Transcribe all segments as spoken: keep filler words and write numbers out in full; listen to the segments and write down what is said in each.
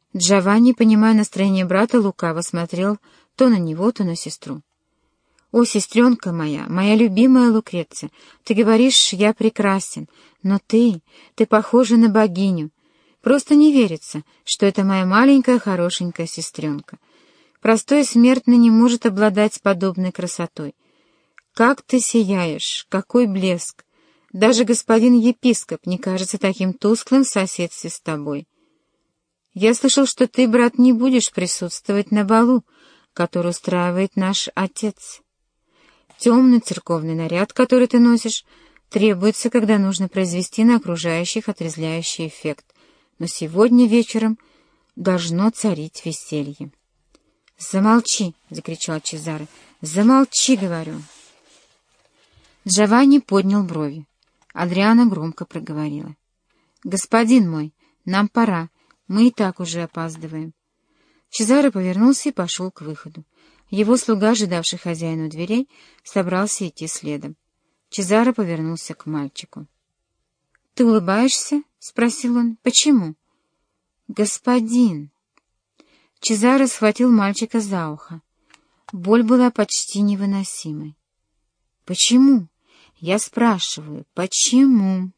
Джованни, понимая настроение брата, лукаво смотрел то на него, то на сестру. «О, сестренка моя, моя любимая Лукреция, ты говоришь, я прекрасен, но ты, ты похожа на богиню. Просто не верится, что это моя маленькая хорошенькая сестренка. Простой смертный не может обладать подобной красотой. Как ты сияешь, какой блеск! Даже господин епископ не кажется таким тусклым в соседстве с тобой. Я слышал, что ты, брат, не будешь присутствовать на балу, который устраивает наш отец. Темный церковный наряд, который ты носишь, требуется, когда нужно произвести на окружающих отрезвляющий эффект. Но сегодня вечером должно царить веселье». «Замолчи!» — закричал Чезаре. «Замолчи, говорю!» Джованни поднял брови. Адриана громко проговорила: «Господин мой, нам пора, мы и так уже опаздываем». Чезаре повернулся и пошел к выходу. Его слуга, ожидавший хозяина у дверей, собрался идти следом. Чезаре повернулся к мальчику. «Ты улыбаешься?» — спросил он. «Почему?» «Господин!» Чезаре схватил мальчика за ухо. Боль была почти невыносимой. «Почему? Я спрашиваю, почему?»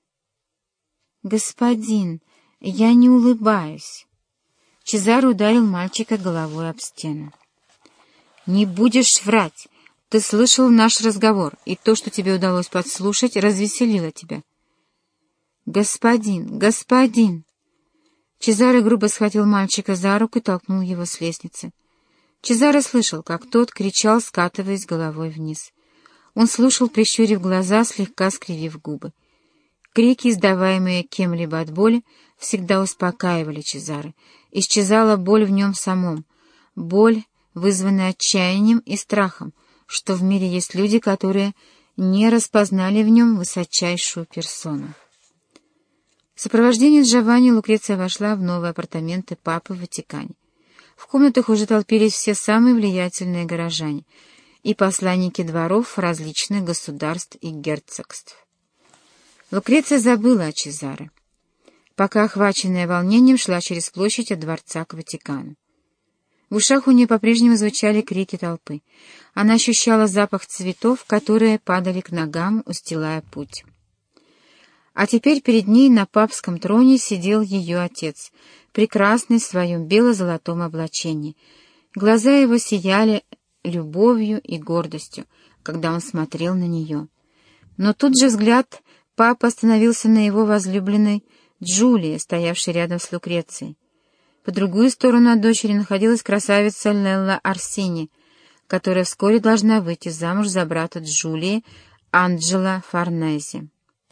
«Господин, я не улыбаюсь». Чезаре ударил мальчика головой об стену. «Не будешь врать! Ты слышал наш разговор, и то, что тебе удалось подслушать, развеселило тебя». «Господин, господин!» Чезаре грубо схватил мальчика за руку и толкнул его с лестницы. Чезаре слышал, как тот кричал, скатываясь головой вниз. Он слушал, прищурив глаза, слегка скривив губы. Крики, издаваемые кем-либо от боли, всегда успокаивали Чезаре. Исчезала боль в нем самом, боль, вызванная отчаянием и страхом, что в мире есть люди, которые не распознали в нем высочайшую персону. В сопровождении Джованни Лукреция вошла в новые апартаменты папы в Ватикане. В комнатах уже толпились все самые влиятельные горожане и посланники дворов различных государств и герцогств. Лукреция забыла о Чезаре, пока, охваченная волнением, шла через площадь от дворца к Ватикану. В ушах у нее по-прежнему звучали крики толпы. Она ощущала запах цветов, которые падали к ногам, устилая путь. А теперь перед ней на папском троне сидел ее отец, прекрасный в своем бело-золотом облачении. Глаза его сияли любовью и гордостью, когда он смотрел на нее. Но тут же взгляд папы остановился на его возлюбленной Джулии, стоявшей рядом с Лукрецией. По другую сторону от дочери находилась красавица Лелла Орсини, которая вскоре должна выйти замуж за брата Джулии, Анджело Форнези.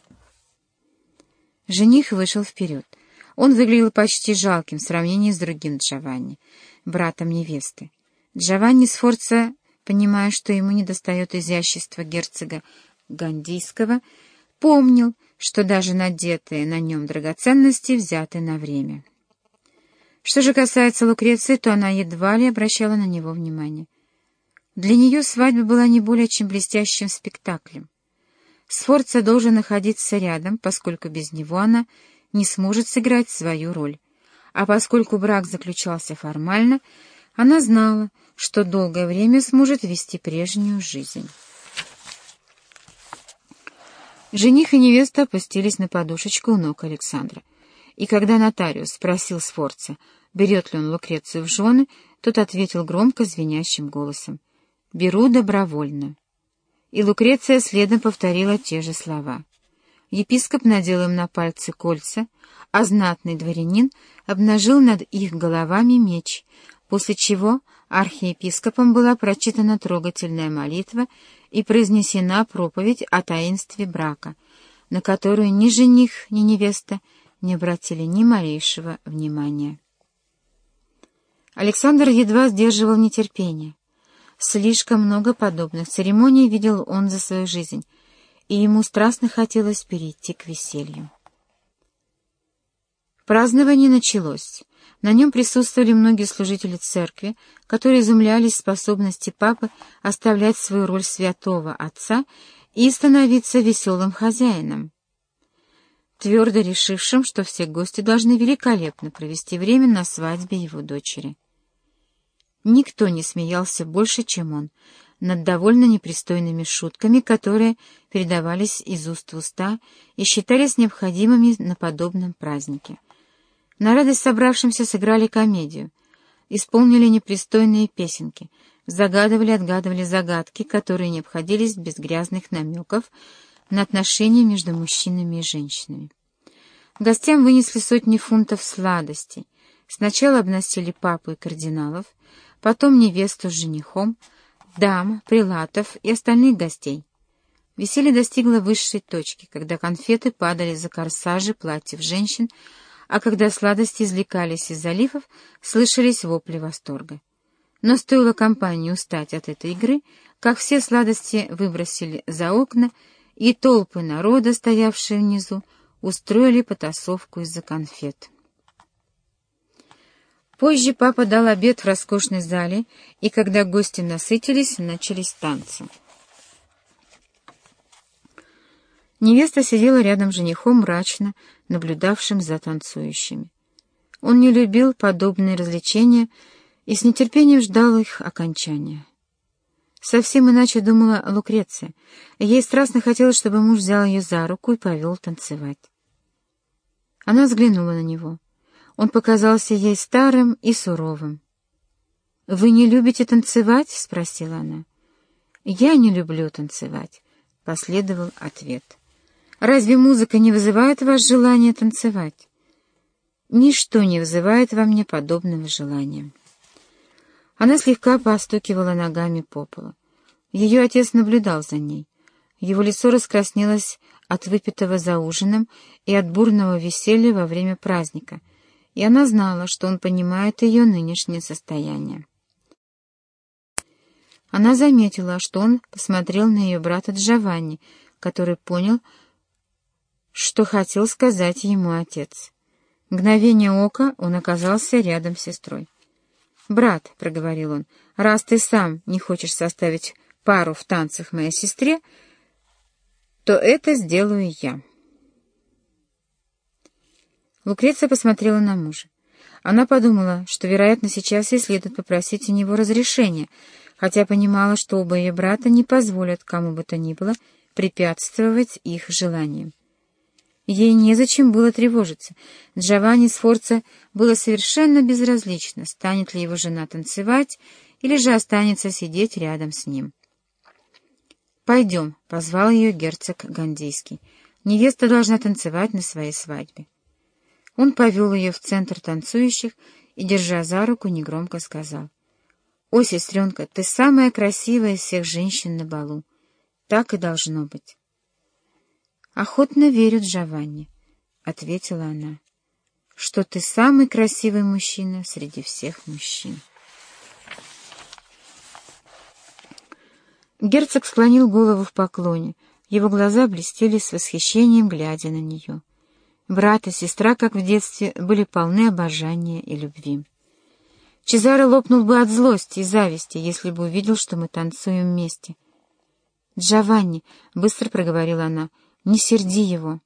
Жених вышел вперед. Он выглядел почти жалким в сравнении с другим Джованни, братом невесты. Джованни Сфорца, понимая, что ему недостает изящества герцога Гандийского, помнил, что даже надетые на нем драгоценности взяты на время. Что же касается Лукреции, то она едва ли обращала на него внимание. Для нее свадьба была не более чем блестящим спектаклем. Сфорца должен находиться рядом, поскольку без него она не сможет сыграть свою роль. А поскольку брак заключался формально, она знала, что долгое время сможет вести прежнюю жизнь. Жених и невеста опустились на подушечку у ног Александра. И когда нотариус спросил Сфорца, берет ли он Лукрецию в жены, тот ответил громко звенящим голосом: «Беру добровольно». И Лукреция следом повторила те же слова. Епископ надел им на пальцы кольца, а знатный дворянин обнажил над их головами меч, после чего архиепископом была прочитана трогательная молитва и произнесена проповедь о таинстве брака, на которую ни жених, ни невеста не обратили ни малейшего внимания. Александр едва сдерживал нетерпение. Слишком много подобных церемоний видел он за свою жизнь, и ему страстно хотелось перейти к веселью. Празднование началось. На нем присутствовали многие служители церкви, которые изумлялись способности папы оставлять свою роль святого отца и становиться веселым хозяином. твердо решившим, что все гости должны великолепно провести время на свадьбе его дочери. Никто не смеялся больше, чем он, над довольно непристойными шутками, которые передавались из уст в уста и считались необходимыми на подобном празднике. На радость собравшимся сыграли комедию, исполнили непристойные песенки, загадывали-отгадывали загадки, которые не обходились без грязных намеков на отношения между мужчинами и женщинами. Гостям вынесли сотни фунтов сладостей. Сначала обносили папу и кардиналов, потом невесту с женихом, дам, прилатов и остальных гостей. Веселье достигло высшей точки, когда конфеты падали за корсажи платьев женщин, а когда сладости извлекались из заливов, слышались вопли восторга. Но стоило компании устать от этой игры, как все сладости выбросили за окна, и толпы народа, стоявшие внизу, устроили потасовку из-за конфет. Позже папа дал обед в роскошной зале, и когда гости насытились, начались танцы. Невеста сидела рядом с женихом, мрачно наблюдавшим за танцующими. Он не любил подобные развлечения и с нетерпением ждал их окончания. Совсем иначе думала Лукреция. Ей страстно хотелось, чтобы муж взял ее за руку и повел танцевать. Она взглянула на него. Он показался ей старым и суровым. «Вы не любите танцевать?» — спросила она. «Я не люблю танцевать», — последовал ответ. «Разве музыка не вызывает у вас желания танцевать?» «Ничто не вызывает во мне подобного желания». Она слегка постукивала ногами по полу. Ее отец наблюдал за ней. Его лицо раскраснелось от выпитого за ужином и от бурного веселья во время праздника, и она знала, что он понимает ее нынешнее состояние. Она заметила, что он посмотрел на ее брата Джованни, который понял, что хотел сказать ему отец. В мгновение ока он оказался рядом с сестрой. «Брат», — проговорил он, — «раз ты сам не хочешь составить пару в танцах моей сестре, то это сделаю я». Лукреция посмотрела на мужа. Она подумала, что, вероятно, сейчас ей следует попросить у него разрешения, хотя понимала, что оба ее брата не позволят кому бы то ни было препятствовать их желаниям. Ей незачем было тревожиться. Джованни Сфорца было совершенно безразлично, станет ли его жена танцевать или же останется сидеть рядом с ним. «Пойдем», — позвал ее герцог Гандийский. «Невеста должна танцевать на своей свадьбе». Он повел ее в центр танцующих и, держа за руку, негромко сказал: «О, сестренка, ты самая красивая из всех женщин на балу. Так и должно быть». «Охотно верю, Джованни», — ответила она, — «что ты самый красивый мужчина среди всех мужчин». Герцог склонил голову в поклоне, его глаза блестели с восхищением, глядя на нее. Брат и сестра, как в детстве, были полны обожания и любви. Чезаро лопнул бы от злости и зависти, если бы увидел, что мы танцуем вместе. «Джованни», — быстро проговорила она, — «не серди его».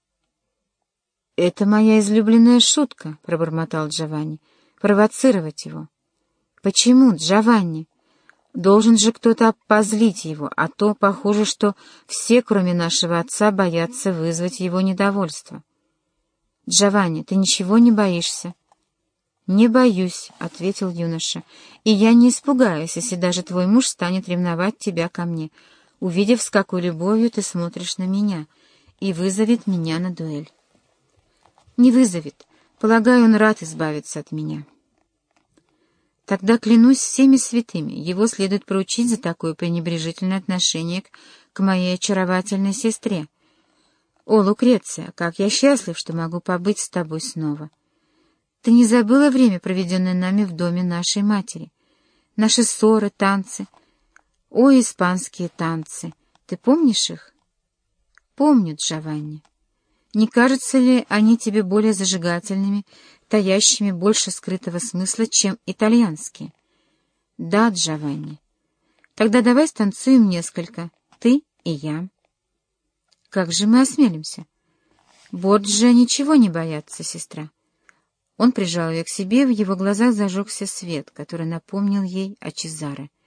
«Это моя излюбленная шутка», — пробормотал Джованни, — «провоцировать его». «Почему, Джованни? Должен же кто-то позлить его, а то похоже, что все, кроме нашего отца, боятся вызвать его недовольство». «Джованни, ты ничего не боишься?» «Не боюсь», — ответил юноша, — «и я не испугаюсь, если даже твой муж станет ревновать тебя ко мне, увидев, с какой любовью ты смотришь на меня, и вызовет меня на дуэль». «Не вызовет. Полагаю, он рад избавиться от меня». «Тогда клянусь всеми святыми, его следует проучить за такое пренебрежительное отношение к, к моей очаровательной сестре. О, Лукреция, как я счастлив, что могу побыть с тобой снова. Ты не забыла время, проведенное нами в доме нашей матери? Наши ссоры, танцы. О, испанские танцы! Ты помнишь их?» «Помню, Джованни. Не кажутся ли они тебе более зажигательными, таящими больше скрытого смысла, чем итальянские?» «Да, Джованни. Тогда давай станцуем несколько, ты и я». «Как же мы осмелимся?» Борджиа ничего не боятся, сестра». Он прижал ее к себе, в его глазах зажегся свет, который напомнил ей о Чезаре.